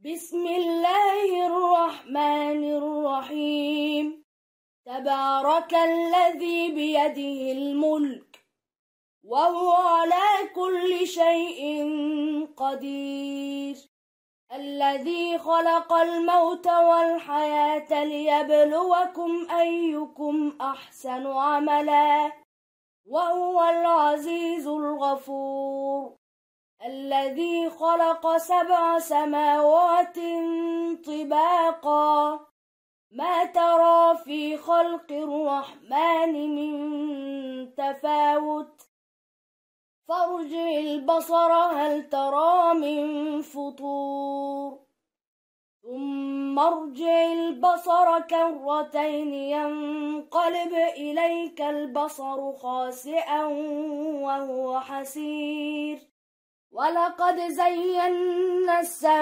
بسم الله الرحمن الرحيم. تبارك الذي بيده الملك وهو على كل شيء قدير، الذي خلق الموت والحياة ليبلوكم أيكم أحسن عملا وهو العزيز الغفور، الذي خلق 7 سماوات طباقا، ما ترى في خلق الرحمن من تفاوت، فارجع البصر هل ترى من فطور، ثم ارجع البصر كرتين ينقلب إليك البصر خاسئا وهو حسير، ولقد زينا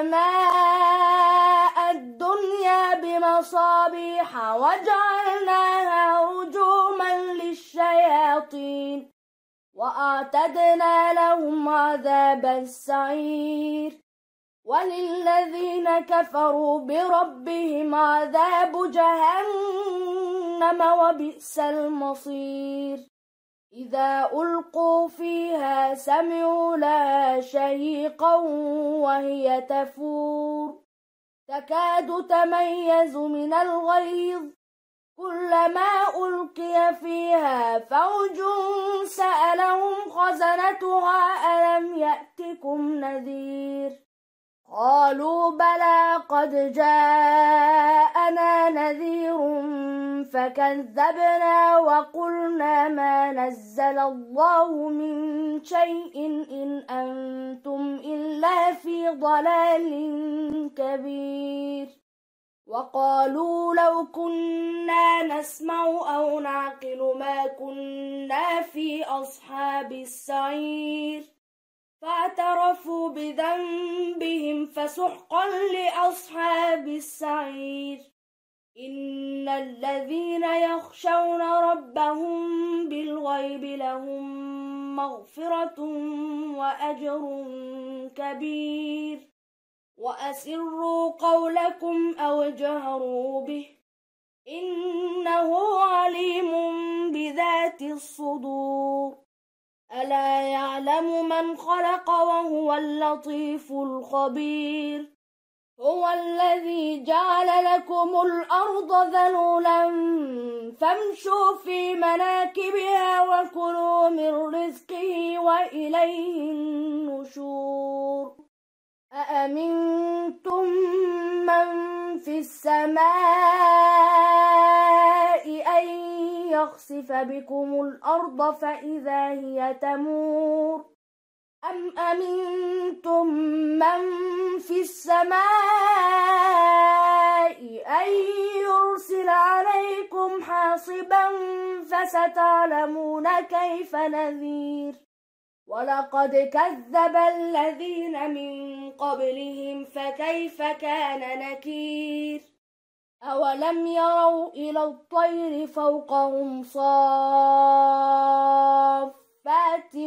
السماء الدنيا بمصابيح وجعلناها رجوما للشياطين وأعتدنا لهم عذاب السعير، وللذين كفروا بربهم عذاب جهنم وبئس المصير. إذا ألقوا فيها سمعوا لها شهيقا وهي تفور، تكاد تميز من الغيظ، كلما ألقي فيها فوج سألهم خزنتها ألم يأتكم نذير، قالوا بلى قد جاءنا نذير فكذبنا وقلنا ما نزل الله من شيء إن أنتم إلا في ضلال كبير، وقالوا لو كنا نسمع أو نعقل ما كنا في أصحاب السعير، فاعترفوا بذنبهم فسحقا لأصحاب السعير. إن الذين يخشون ربهم بالغيب لهم مغفرة وأجر كبير، وأسروا قولكم أو اجهروا به إنه عليم بذات الصدور. ألا يعلم من خلق وهو اللطيف الخبير. هو الذي جعل لكم الأرض ذلولا فامشوا في مناكبها وكلوا من رزقه وإليه النشور. أأمنتم من في السماء أن يخسف بكم الأرض فإذا هي تمور، أم أمنتم من في السماء أن يرسل عليكم حاصبا فستعلمون كيف نذير. ولقد كذب الذين من قبلهم فكيف كان نكير. أولم يروا إلى الطير فوقهم صافات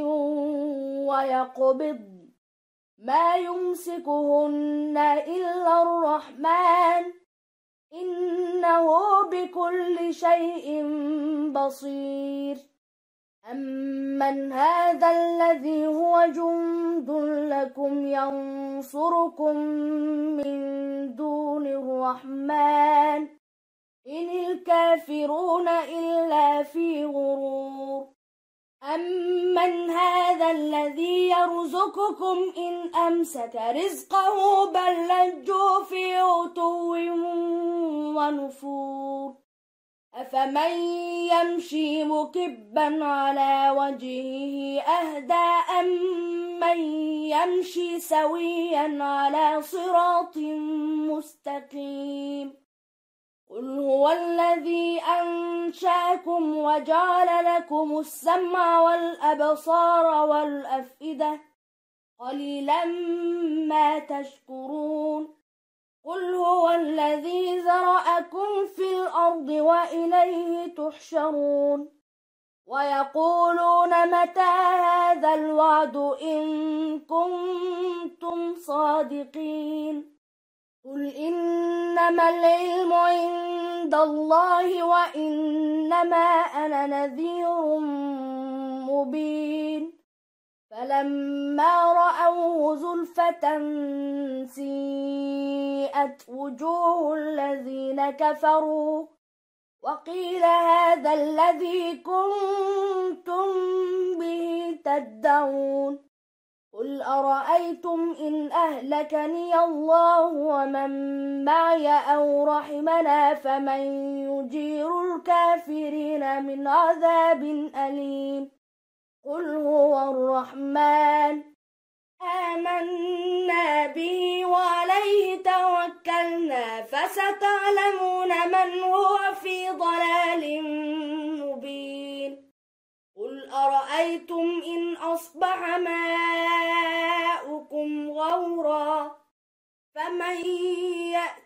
ويقبض ما يمسكهن إلا الرحمن إنه بكل شيء بصير. أمن هذا الذي هو جند لكم ينصركم من دون الرحمن إن الكافرون إلا في غرور. أمن هذا الذي يرزقكم إن أمسك رزقه بل لجوا في عتو ونفور. أفمن يمشي مكبا على وجهه أهدى أمن يمشي سويا على صراط مستقيم. قل هو الذي أنشأكم وجعل لكم السمع والأبصار والأفئدة قليلا ما تشكرون. قل هو الذي ذرأكم في الأرض وإليه تحشرون. ويقولون متى هذا الوعد إن كنتم صادقين إنما العلم عند الله وإنما أنا نذير مبين فلما رأوه زلفة سيئت وجوه الذين كفروا وقيل هذا الذي كنتم به تدعون قل أرأيتم إن أهلكني الله ومن معي أو رحمنا فمن يجير الكافرين من عذاب أليم قل هو الرحمن آمنا به وعليه توكلنا فستعلمون من هو في ضلال مبين قل أرأيتم إن أصبح ماؤكم غورا فمن